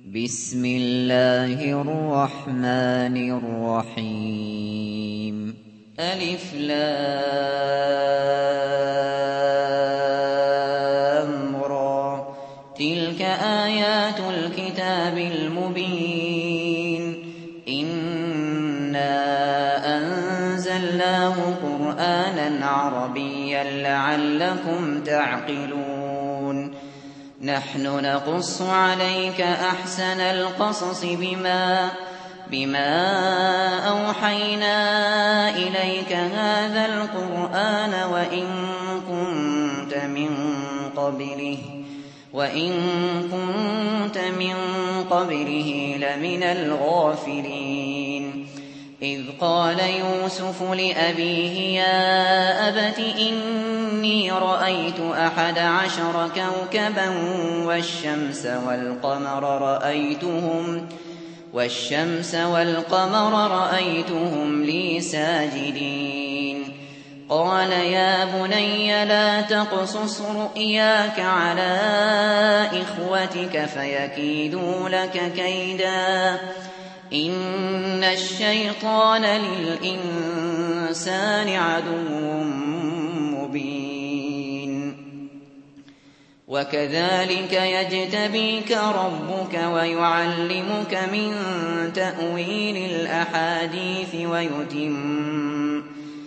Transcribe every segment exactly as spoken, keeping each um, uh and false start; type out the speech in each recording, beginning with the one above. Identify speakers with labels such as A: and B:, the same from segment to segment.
A: بسم الله الرحمن الرحيم ألف لام را تلك آيات الكتاب المبين إنا أنزلناه قرآنا عربيا لعلكم تعقلون نحن نقص عليك أحسن القصص بما بما أوحينا إليك هذا القرآن وإن كنت من قبله وإن كنت من قبله لمن الغافلين إذ قال يوسف لأبيه يا أبت إني رأيت أحد عشر كوكبا والشمس والقمر رأيتهم والشمس والقمر رأيتهم لي ساجدين قال يا بني لا تقصص رؤياك على إخوتك فيكيدوا لك كيدا إن الشيطان للإنسان عدو مبين وكذلك يجتبيك ربك ويعلمك من تأويل الأحاديث ويتم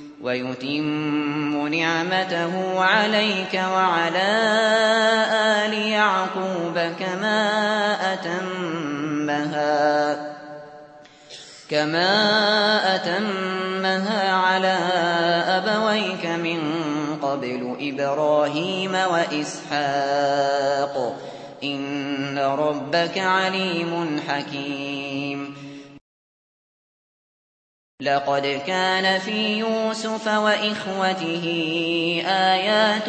A: ويتم نعمته عليك وعلى آل يعقوب كما أتمها كما أتمها على أبويك من قبل إبراهيم وإسحاق إن ربك عليم حكيم لقد كان في يوسف وإخوته آيات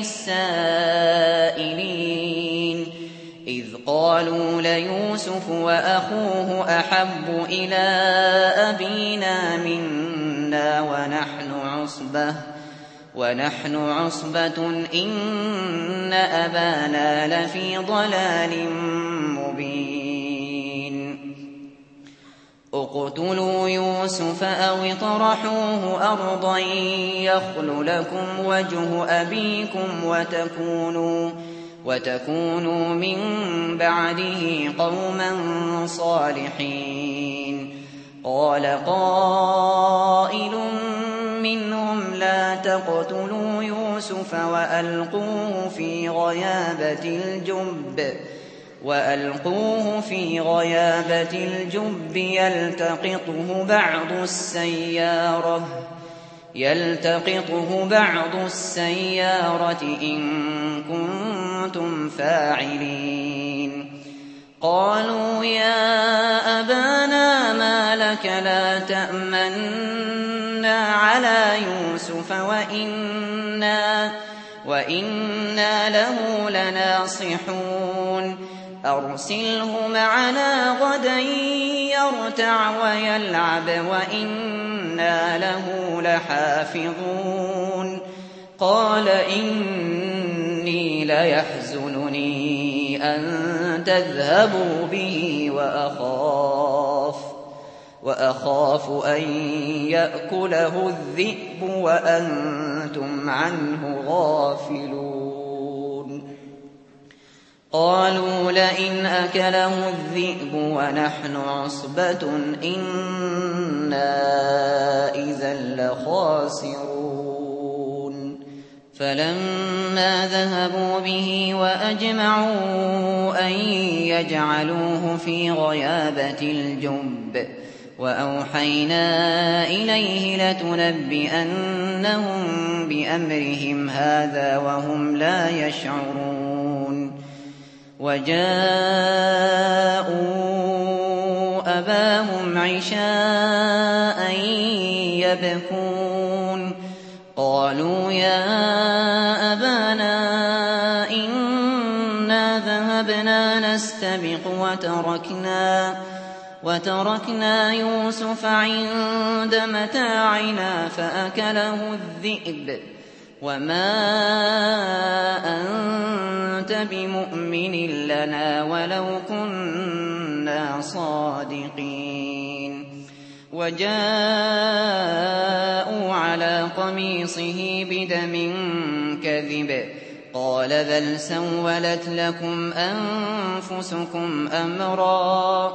A: للسائلين إذ قالوا ليوسف وأخوه أحب إلى أبينا منا ونحن عصبة ونحن عصبة إن أبانا لفي ضلال مبين اقتلوا يوسف أو اطرحوه أرضا يخل لكم وجه أبيكم وتكونوا وتكونوا من بعده قوما صالحين قال قائل منهم لا تقتلوا يوسف وألقوه في غيابة الجب وألقوه في غيابة الجب يلتقطه بعض السيارة يلتقطه بعض السيارة إن كنتم فاعلين قالوا يا أبانا ما لك لا تأمنا على يوسف وإنا, وإنا له لناصحون أرسله معنا غدا يرتع ويلعب وإنا له لحافظون قال إني ليحزنني أن تذهبوا به وأخاف وأخاف أن يأكله الذئب وأنتم عنه غافلون قالوا لئن أكله الذئب ونحن عصبة إنا إذا لخاسرون فلما ذهبوا به وأجمعوا أن يجعلوه في غيابة الجب وأوحينا إليه لتنبئنهم بأمرهم هذا وهم لا يشعرون وجاءوا أباهم عشاء يبكون قالوا يا أبانا إنا ذهبنا نستبق وتركنا وتركنا يوسف عند متاعنا فأكله الذئب وما أنت بمؤمن لنا ولو كنا صادقين. وجاءوا على قميصه بدم كذب قال بل سولت لكم أنفسكم أمرا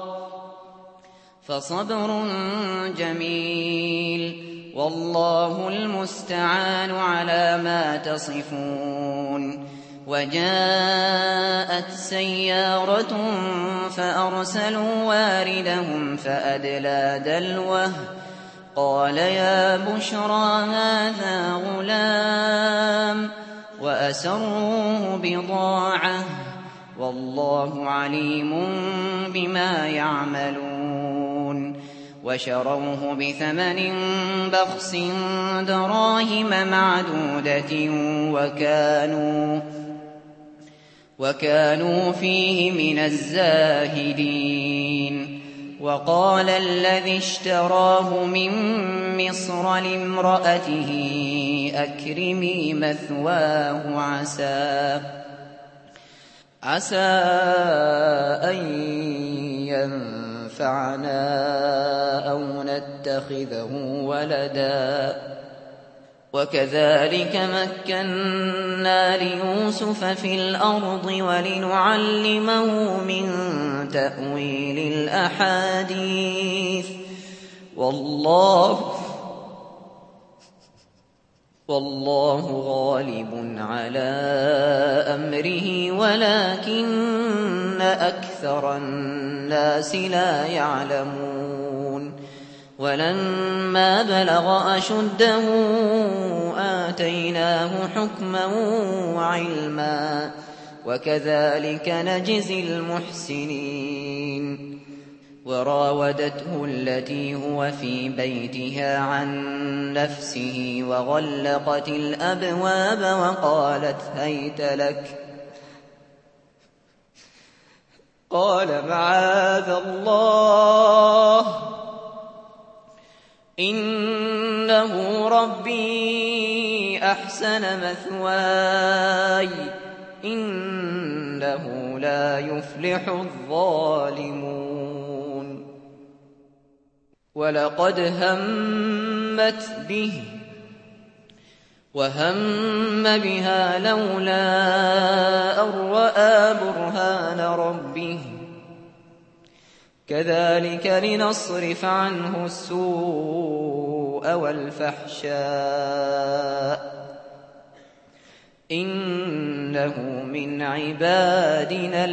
A: فصبر جميل والله المستعان على ما تصفون. وجاءت سيارة فأرسلوا واردهم فأدلى دلوه قال يا بشرى هذا غلام وأسروه بضاعة والله عليم بما يعملون. وشروه بثمن بخس دراهم معدودة وكانوا وكانوا فيه من الزاهدين. وقال الذي اشتراه من مصر لامرأته أكرمي مثواه عسى عسى أن ينفعنا أو نتخذه ولدا وكذلك مكنا ليوسف في الأرض ولنعلمه من تأويل الأحاديث والله والله غالب على أمره ولكن أكثر الناس لا يعلمون. ولما بلغ أشده آتيناه حكما وعلما وكذلك نجزي المحسنين. وراودته التي هو في بيتها عن نفسه وغلقت الأبواب وقالت هيت لك قال معاذ الله إنه ربي أحسن مثواي إنه لا يفلح الظالمون. ولقد همت به وهم بها لولا أن رأى برهان ربه كذلك لنصرف عنه السوء والفحشاء إنه من عبادنا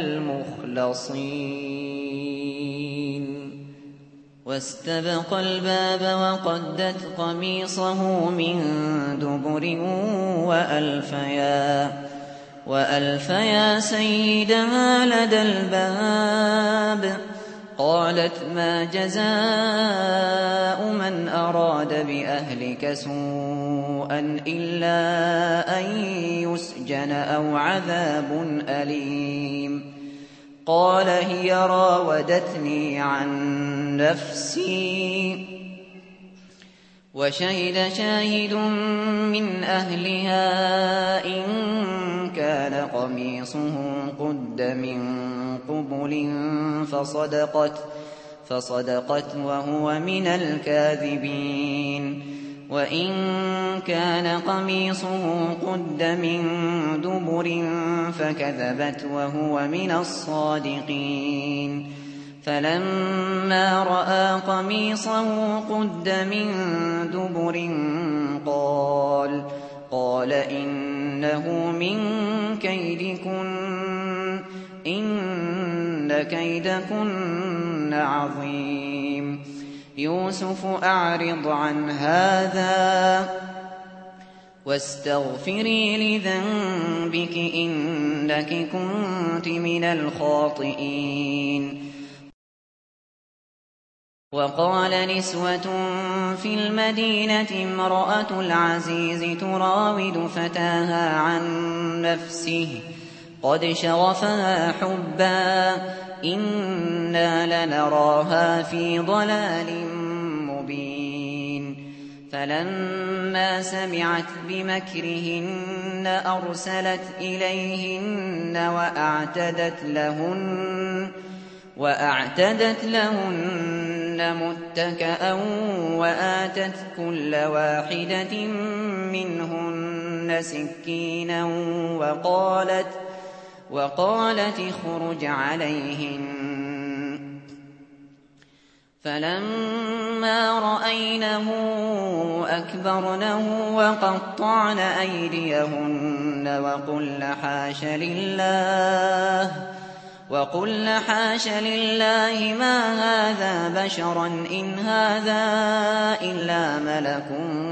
A: المخلصين. واستبق الباب وقدت قميصه من دبر وألفيا وألفيا سيدها لدى الباب قالت ما جزاء من أراد بأهلك سوءا إلا أن يسجن أو عذاب أليم. قال هي راودتني عن نفسي وشهد شاهد من أهلها إن كان قميصه قد من قبل فصدقت فصدقت وهو من الكاذبين. وإن كان قميصه قد من دبر فكذبت وهو من الصادقين. فلما رأى قميصه قد من دبر قال قال إنه من كيدكن إن كيدكن عظيم. يوسف أعرض عن هذا واستغفري لذنبك إنك كنت من الخاطئين. وقال نسوة في المدينة امرأة العزيز تراود فتاها عن نفسه قد شغفها حبا إنا لنراها في ضلال مبين. فلما سمعت بمكرهن أرسلت إليهن وأعتدت لهن وأعتدت لهن متكأ وآتت كل واحدة منهن سكينا وقالت وقالت اخرج عليهن. فلما رأينه أكبرنه وقطعن أيديهن وقلن حاش لله وقلن حاش لله ما هذا بشرا إن هذا إلا ملك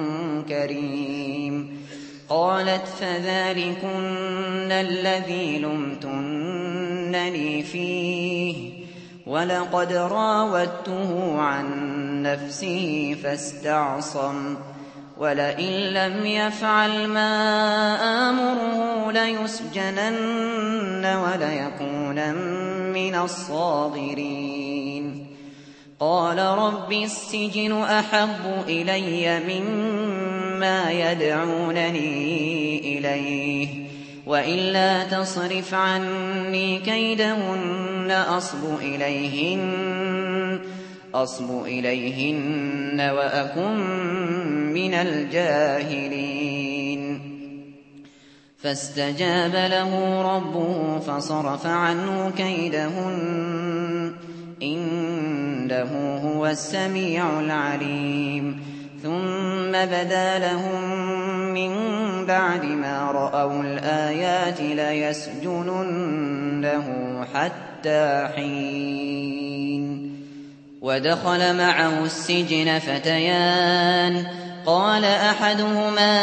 A: كريم. قالت فذلكن الذي لمتنني فيه ولقد راودته عن نفسه فاستعصم ولئن لم يفعل ما آمره ليسجنن وليكونن من الصاغرين. قال رب السجن أحب إلي مما يدعونني إليه وإلا تصرف عني كيدهن أصب إليهن أصب إليهن وأكن من الجاهلين. فاستجاب له ربه فصرف عنه كيدهن إنه هو السميع العليم. ثم بدا لهم من بعد ما رأوا الآيات ليسجننه حتى حين. ودخل معه السجن فتيان قال أحدهما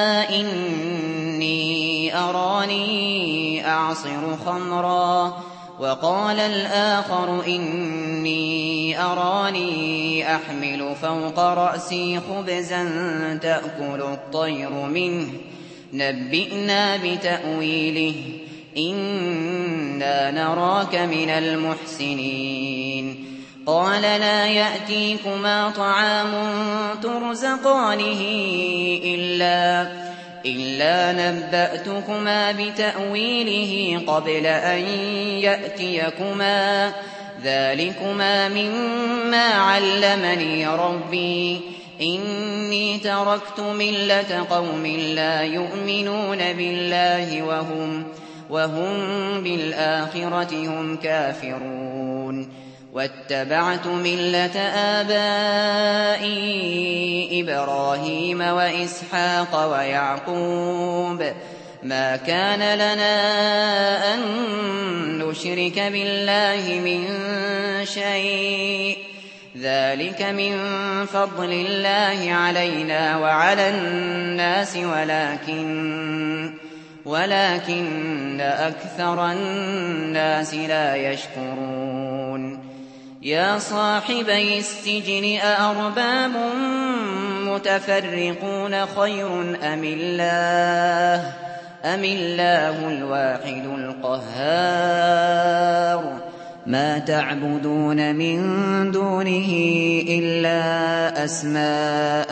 A: إني أراني أعصر خمرا وقال الآخر إني أراني أحمل فوق رأسي خبزا تأكل الطير منه نبئنا بتأويله إنا نراك من المحسنين. قال لا يأتيكما طعام ترزقانه إلا إلا نبأتكما بتأويله قبل أن يأتيكما ذلكما مما علمني ربي إني تركت ملة قوم لا يؤمنون بالله وهم وهم بالآخرة هم كافرون واتبعت ملة آبائي إبراهيم وإسحاق ويعقوب ما كان لنا أن نشرك بالله من شيء ذلك من فضل الله علينا وعلى الناس ولكن ولكن أكثر الناس لا يشكرون. يا صاحبي السجن أأرباب متفرقون خير أم الله أم الله الواحد القهار. ما تعبدون من دونه إلا أسماء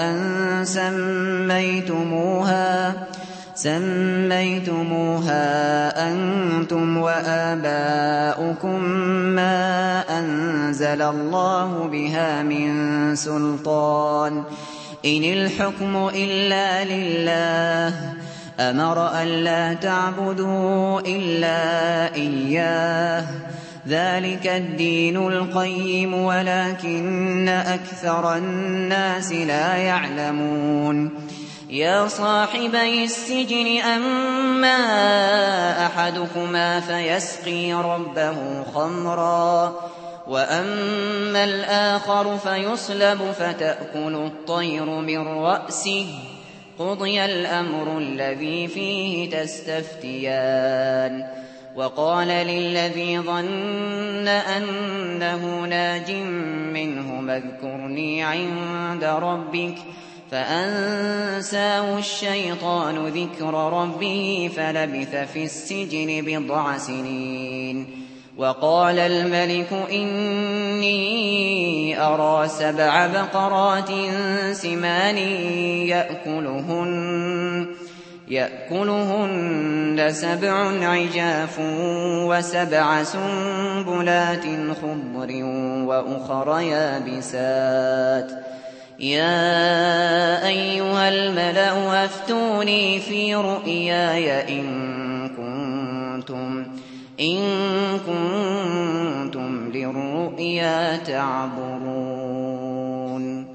A: سميتموها سميتموها أنتم وآباؤكم ما أنزل الله بها من سلطان إن الحكم إلا لله أمر ألا تعبدوا إلا إياه ذلك الدين القيم ولكن أكثر الناس لا يعلمون. يا صاحبي السجن أما أحدكما فيسقي ربه خمرا وأما الآخر فيصلب فتأكل الطير من رأسه قضي الأمر الذي فيه تستفتيان. وقال للذي ظن أنه ناج منه اذكرني عند ربك فأنساه الشيطان ذكر ربه فلبث في السجن بضع سنين وقال الملك إني أرى سبع بقرات سمان يأكلهن, يأكلهن سبع عجاف وسبع سنبلات خضر وأخر يابسات يا أيها الملأ أفتوني في رؤياي إن كنتم إن كنتم للرؤيا تعبرون.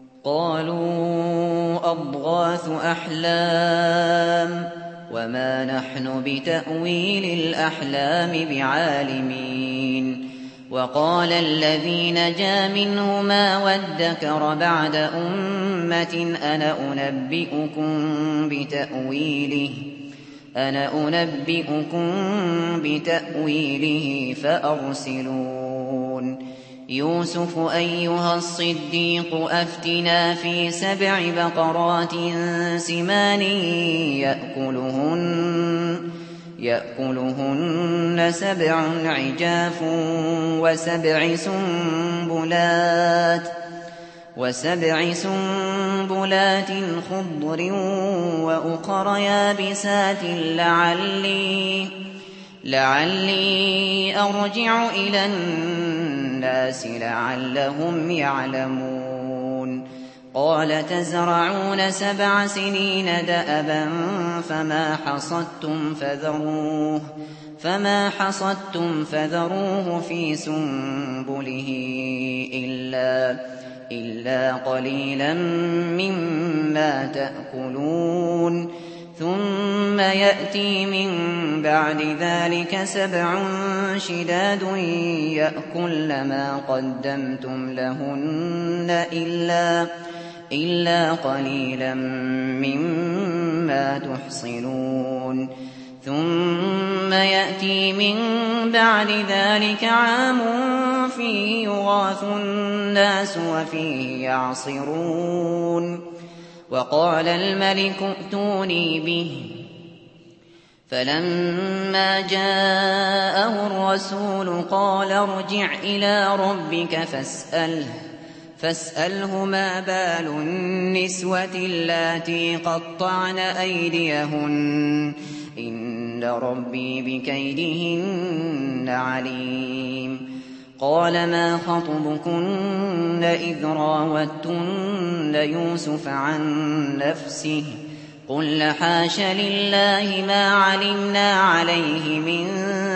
A: قالوا أضغاث أحلام وما نحن بتأويل الأحلام بعالمين. وقال الذي نجا منهما وادكر بعد أمة أنا أنبئكم بتأويله أنا أنبئكم بتأويله فأرسلون. يوسف أيها الصديق أفتنا في سبع بقرات سمان يأكلهن يأكلهن سبع عجاف وسبع سنبلات وسبع سنبلات خضر وأخر يابسات لعلي لعلي أرجع إلى الناس لعلهم يعلمون. قال تزرعون سبع سنين دأبا فما حصدتم فذروه فما حصدتم فذروه في سنبله إلا إلا قليلا مما تأكلون. ثم يأتي من بعد ذلك سبع شداد يأكل ما قدمتم لهن إلا إلا قليلا مما تحصنون. ثم يأتي من بعد ذلك عام فيه يغاث الناس وفيه يعصرون. وقال الملك ائتوني به فلما جاءه الرسول قال ارجع إلى ربك فاسأله فاسأله ما بال النسوة اللاتي قطعن أيديهن إن ربي بكيدهن عليم. قال ما خطبكن إذ راوتن يوسف عن نفسه قلن حاش لله ما علمنا عليه من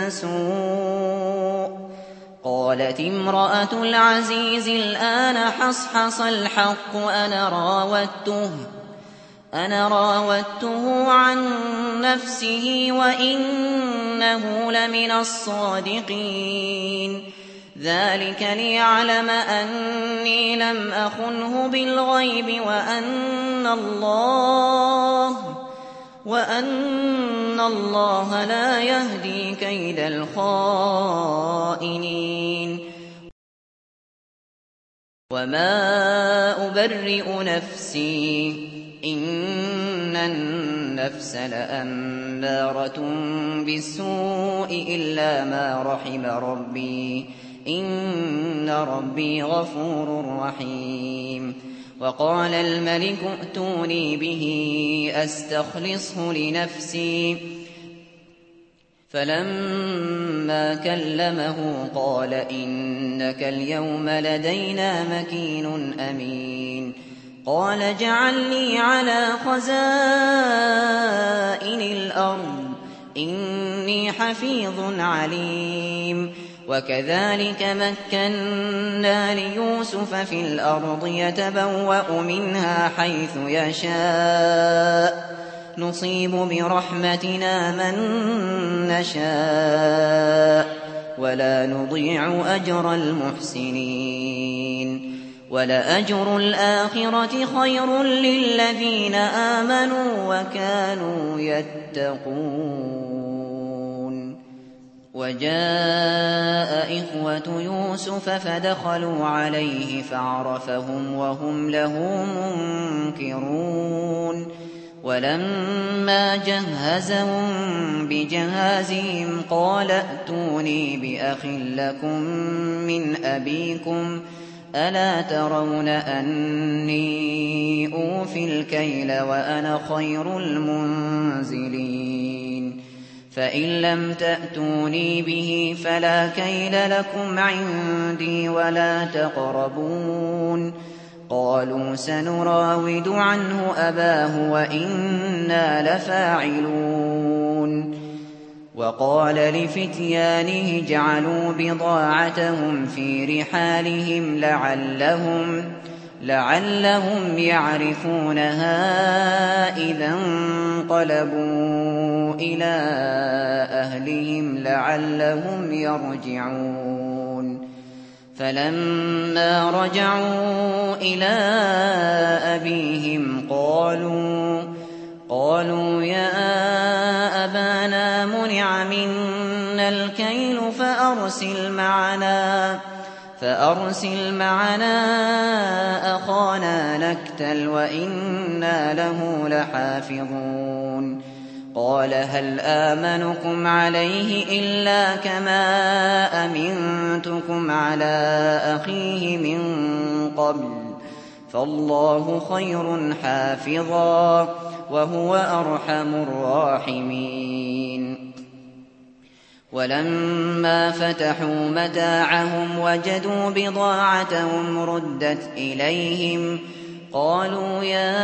A: سوء. قالت امرأة العزيز الآن حصحص الحق أنا راودته أنا راودته عن نفسه وإنه لمن الصادقين. ذلك ليعلم أني لم أخنه بالغيب وأن الله وأن الله لا يهدي كيد الخائنين. وما أبرئ نفسي إن النفس لأمارة بالسوء إلا ما رحم ربي إن ربي غفور رحيم. وقال الملك ائتوني به أستخلصه لنفسي فلما كلمه قال إنك اليوم لدينا مكين أمين. قال اجعلني على خزائن الأرض إني حفيظ عليم. وكذلك مكنا ليوسف في الأرض يتبوأ منها حيث يشاء نصيب برحمتنا من نشاء ولا نضيع أجر المحسنين. ولأجر الآخرة خير للذين آمنوا وكانوا يتقون. وجاء إخوة يوسف فدخلوا عليه فعرفهم وهم له منكرون. ولما جهزهم بجهازهم قال ائتوني بأخ لكم من أبيكم ألا ترون أني أوفي الكيل وأنا خير المنزلين فإن لم تأتوني به فلا كيل لكم عندي ولا تقربون قالوا سنراود عنه أباه وإنا لفاعلون وقال لفتيانه اجعلوا بضاعتهم في رحالهم لعلهم لعلهم يعرفونها إذا انقلبوا إلى أهلهم لعلهم يرجعون فلما رجعوا إلى أبيهم قالوا قالوا يا أبانا منع منا الكيل فأرسل معنا فأرسل معنا أخانا نكتل وإنا له لحافظون قال هل آمنكم عليه إلا كما أمنتكم على أخيه من قبل فالله خير حافظا وهو أرحم الراحمين ولما فتحوا متاعهم وجدوا بضاعتهم ردت إليهم قالوا يا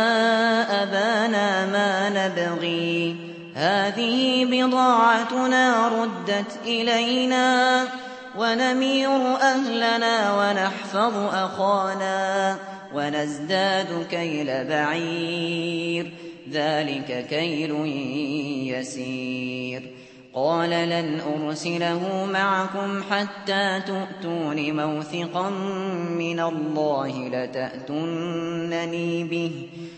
A: أبانا ما نبغي هذه بضاعتنا ردت إلينا ونمير أهلنا ونحفظ أخانا ونزداد كيل بعير ذلك كيل يسير قال لن أرسله معكم حتى تؤتون موثقا من الله لتأتونني به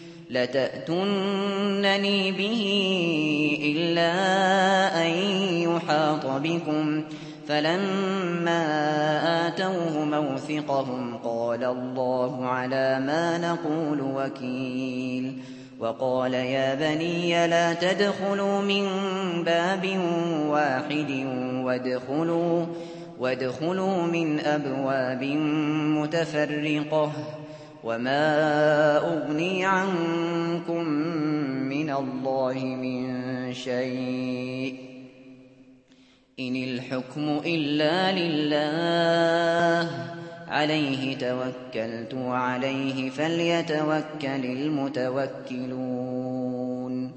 A: لتأتونني به إلا أن يحاط بكم فلما آتوه موثقهم قال الله على ما نقول وكيل وقال يا بني لا تدخلوا من باب واحد وادخلوا, وادخلوا من أبواب متفرقة وما أغني عنكم من الله من شيء إن الحكم إلا لله عليه توكلت وعليه فليتوكل المتوكلون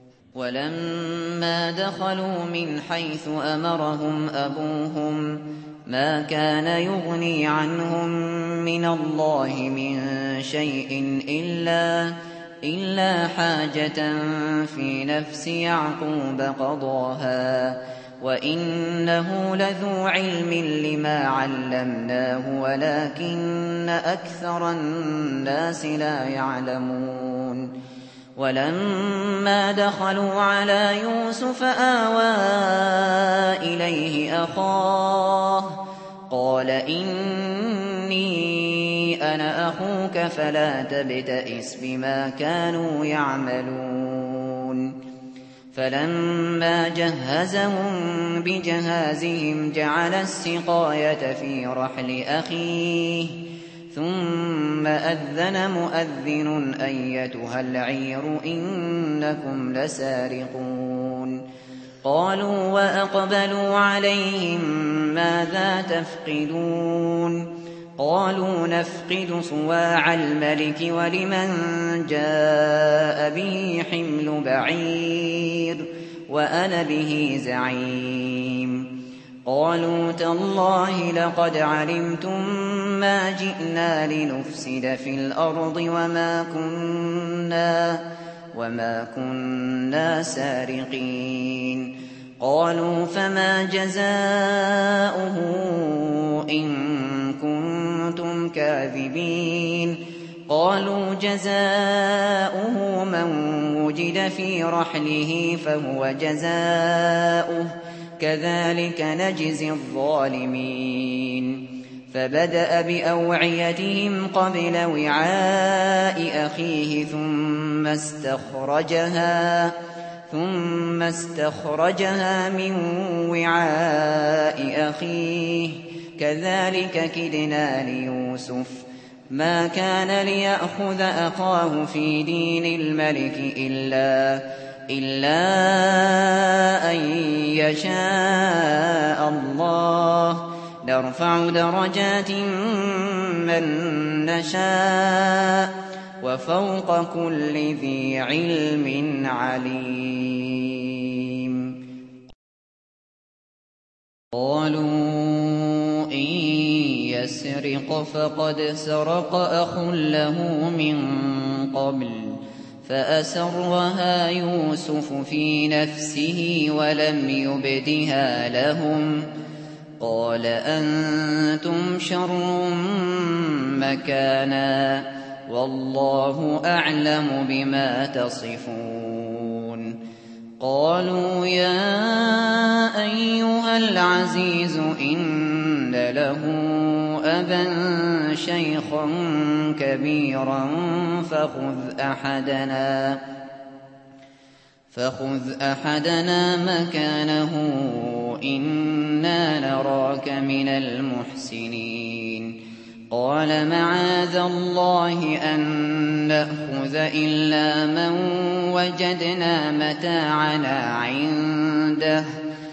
A: ولما دخلوا من حيث أمرهم أبوهم ما كان يغني عنهم من الله من شيء إلا, إلا حاجة في نفس يعقوب قضاها وإنه لذو علم لما علمناه ولكن أكثر الناس لا يعلمون ولما دخلوا على يوسف آوى إليه أخاه قال إني أنا أخوك فلا تبتئس بما كانوا يعملون فلما جهزهم بجهازهم جعل السقاية في رحل أخيه ثم أذن مؤذن أيتها العير إنكم لسارقون قالوا وأقبلوا عليهم ماذا تفقدون قالوا نفقد صواع الملك ولمن جاء به حمل بعير وأنا به زعيم قالوا تالله لقد علمتم ما جئنا لنفسد في الأرض وما كنا, وما كنا سارقين قالوا فما جزاؤه إن كنتم كاذبين قالوا جزاؤه من وجد في رحله فهو جزاؤه كذلك نجزي الظالمين فبدأ بأوعيتهم قبل وعاء أخيه ثم استخرجها ثم استخرجها من وعاء أخيه كذلك كدنا ليوسف ما كان ليأخذ أخاه في دين الملك إلا إلا أن يشاء الله نرفع درجات من نشاء وفوق كل ذي علم عليم. قالوا إن يسرق فقد سرق أخ له من قبل فأسرها يوسف في نفسه ولم يبدها لهم قال أنتم شر مكانا والله أعلم بما تصفون. قالوا يا أيها العزيز إن له أبا شيخا كبيرا فخذ أحدنا فخذ أحدنا مكانه إنا نراك من المحسنين. قال معاذ الله أن نأخذ إلا من وجدنا متاعنا عنده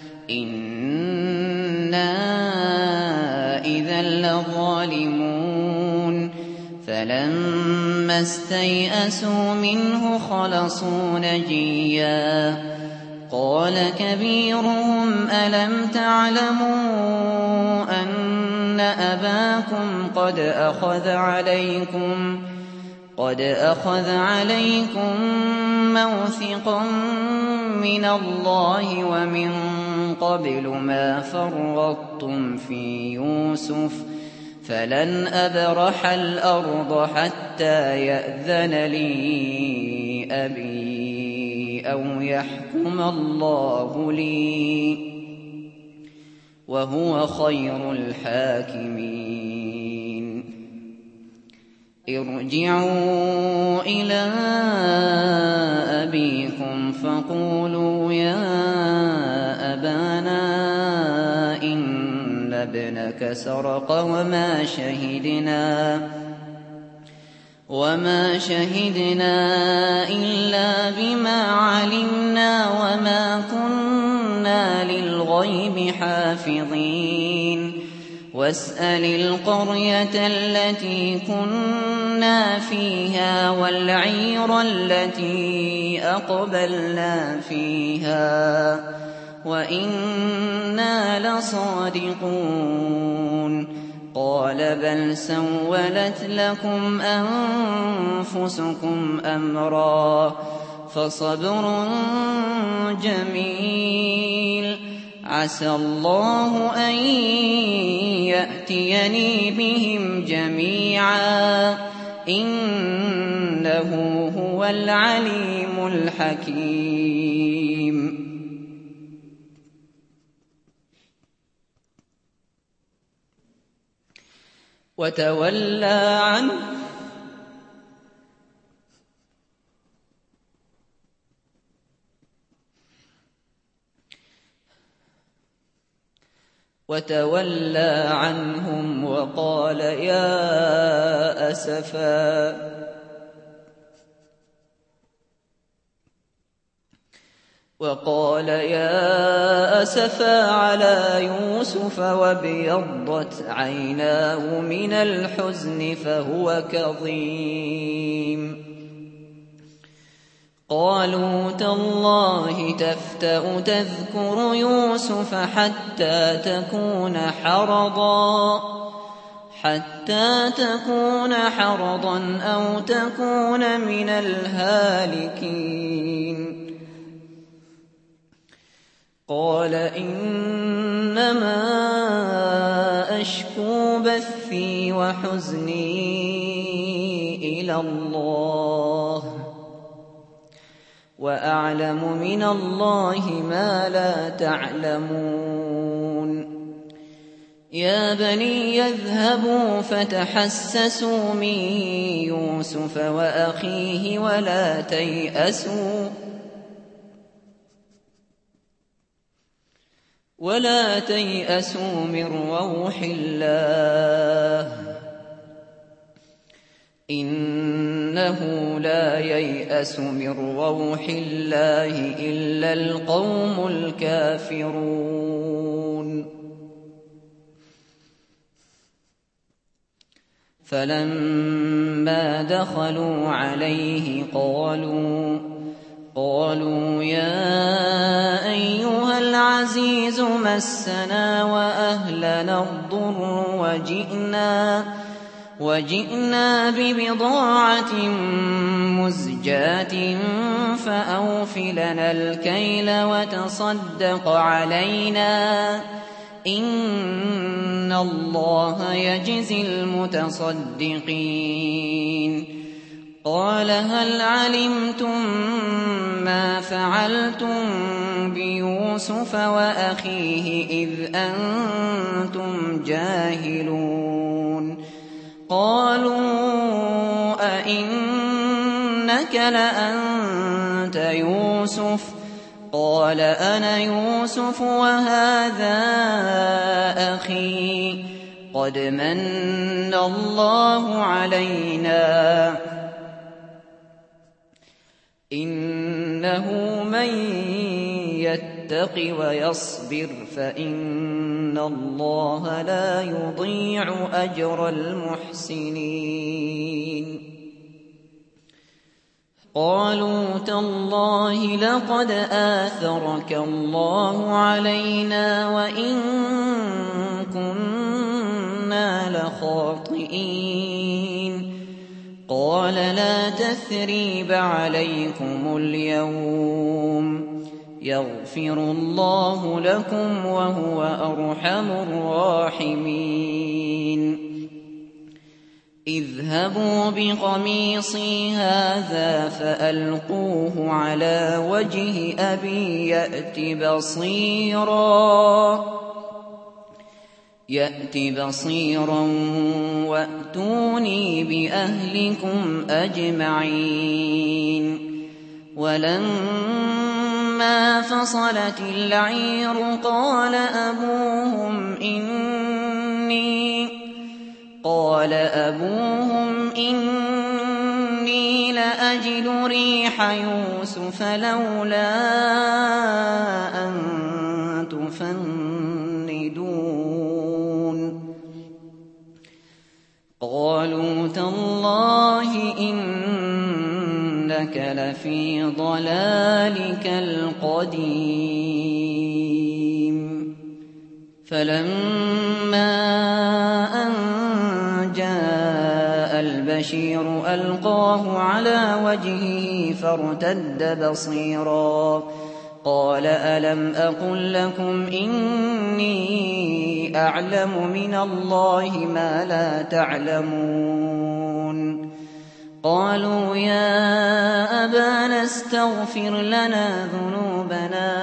A: إنا إذا لظالمون. فلما استيئسوا منه خلصوا نجيا قال كبيرهم ألم تعلموا أن أباكم قد أخذ عليكم قد أخذ عليكم موثقا من الله ومن قبل ما فرطتم في يوسف فلن أبرح الأرض حتى يأذن لي أبي أو يحكم الله لي وهو خير الحاكمين. ارجعوا إلى أبيكم فقولوا يا أبانا إن ابنك سرق وما شهدنا وما شهدنا إلا بما علمنا وما كنا للغيب حافظين. واسأل القرية التي كنا فيها والعير التي أقبلنا فيها وإنا لصادقون. قال بل سولت لكم أنفسكم أمرا فصبر جميل عسى الله أن يأتيني بهم جميعا إنه هو العليم الحكيم. وتولى عنه وتولى عنهم وقال يا أسفا وقال يا أسفا على يوسف وابيضت عيناه من الحزن فهو كظيم. قالوا تالله تفتأ تذكر يوسف حتى تكون حرضا حتى تكون حرضا أو تكون من الهالكين. قال إنما أشكو بثي وحزني إلى الله وأعلم من الله ما لا تعلمون. يا بني يذهبوا فتحسسوا من يوسف وأخيه ولا تيأسوا ولا تيأسوا من روح الله إنه لا ييأس من روح الله إلا القوم الكافرون فلما دخلوا عليه قالوا قالوا يا أيها العزيز مسنا وأهلنا الضر وجئنا وجئنا ببضاعة مزجاة فأوف لنا الكيل وتصدق علينا إن الله يجزي المتصدقين قال هل علمتم ما فعلتم بيوسف وأخيه إذ أنتم جاهلون قالوا أئنك لأنت يوسف قال أنا يوسف وهذا أخي قد من الله علينا إنه من يتق ويصبر فإن الله لا يضيع أجر المحسنين قالوا تالله لقد آثرك الله علينا وإن كنا لخاطئين قال لا تثريب عليكم اليوم يغفر الله لكم وهو أرحم الراحمين اذهبوا بقميصي هذا فألقوه على وجه أبي يأت بصيرا يأت بصيرا وأتوني بأهلكم أجمعين ولما فصلت العير قال أبوهم إني قال أبوهم إني لأجد ريح يوسف لولا أن تفندون قالوا تالله إنك لفي ضلالك القديم فلما أن جاء البشير ألقاه على وجهه فارتد بصيرا قال ألم أقل لكم إني أعلم من الله ما لا تعلمون قالوا يا أبانا استغفر لنا ذنوبنا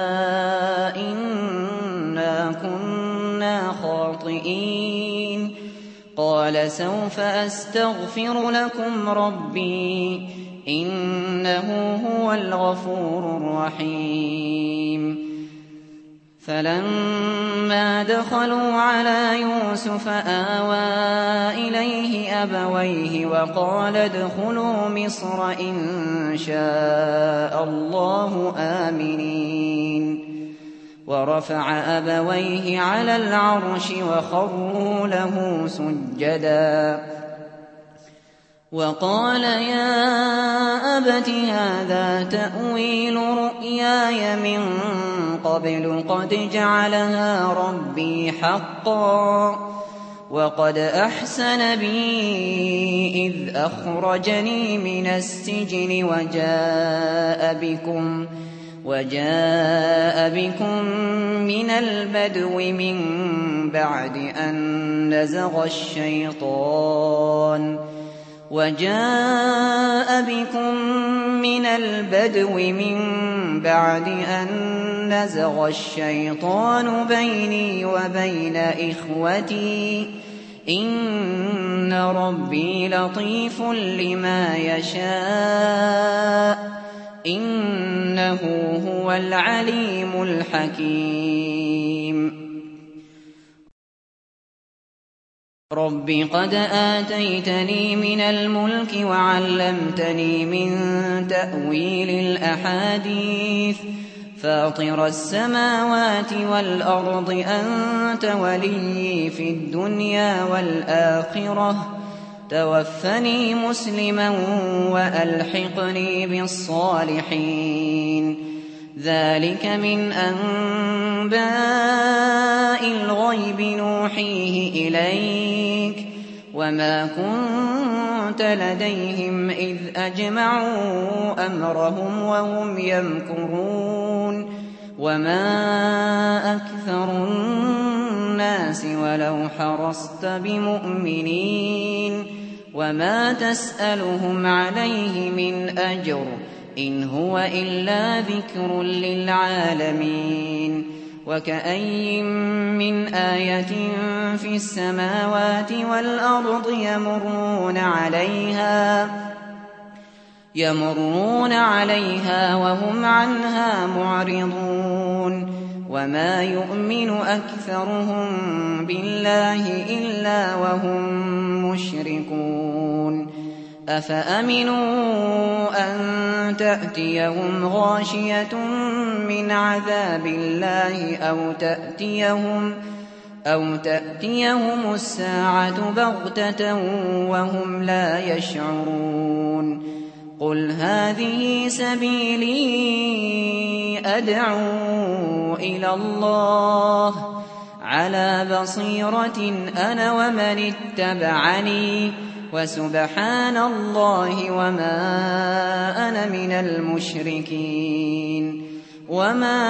A: إنا كنا خاطئين قال سوف أستغفر لكم ربي إنه هو الغفور الرحيم فلما دخلوا على يوسف آوى إليه أبويه وقال ادخلوا مصر إن شاء الله آمنين ورفع أبويه على العرش وخروا له سجدا وقال يا أبت هذا تأويل رؤياي من قبل قد جعلها ربي حقا وقد أحسن بي إذ أخرجني من السجن وجاء بكم وجاء بكم من البدو من بعد أن نزغ الشيطان وجاء بكم من البدو من بعد أن نزغ الشيطان بيني وبين إخوتي إن ربي لطيف لما يشاء إنه هو العليم الحكيم رب قد آتيتني من الملك وعلمتني من تأويل الأحاديث فاطر السماوات والأرض أنت ولي في الدنيا والآخرة توفني مسلما وألحقني بالصالحين ذلك من أنباء الغيب نوحيه إليك وما كنت لديهم إذ أجمعوا أمرهم وهم يمكرون وما أكثر الناس ولو حرصت بمؤمنين وما تسألهم عليه من أجر إن هو إلا ذكر للعالمين وكأي من آية في السماوات والأرض يمرون عليها يمرون عليها وهم عنها معرضون وما يؤمن أكثرهم بالله إلا وهم مشركون أفأمنوا أن تأتيهم غاشية من عذاب الله أو تأتيهم أو تأتيهم الساعة بغتة وهم لا يشعرون قل هذه سبيلي أدعو إلى الله على بصيرة أنا ومن اتبعني وسبحان الله وما أنا من المشركين وما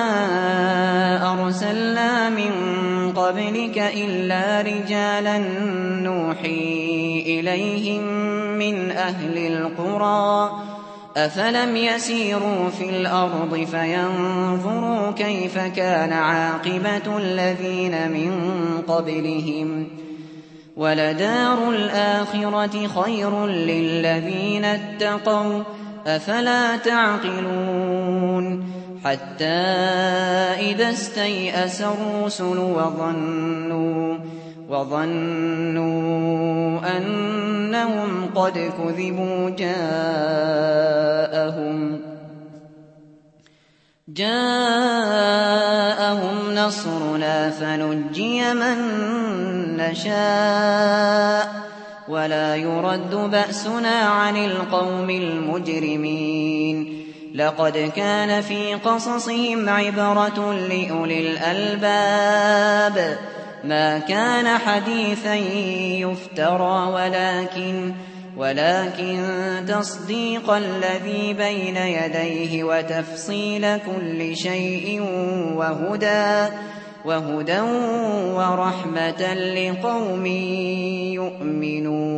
A: أرسلنا من قبلك إلا رجالا نوحي إليهم من أهل القرى أفلم يسيروا في الأرض فينظروا كيف كان عاقبة الذين من قبلهم ولدار الآخرة خير للذين اتقوا أفلا تعقلون حتى إذا استيأس الرسل وظنوا وظنوا أنهم قد كذبوا جاءهم جاءهم نصرنا فنجي من نشاء ولا يرد بأسنا عن القوم المجرمين لقد كان في قصصهم عبرة لأولي الألباب ما كان حديثا يفترى ولكن ولكن تصديق الذي بين يديه وتفصيل كل شيء وهدى وهدى ورحمة لقوم يؤمنون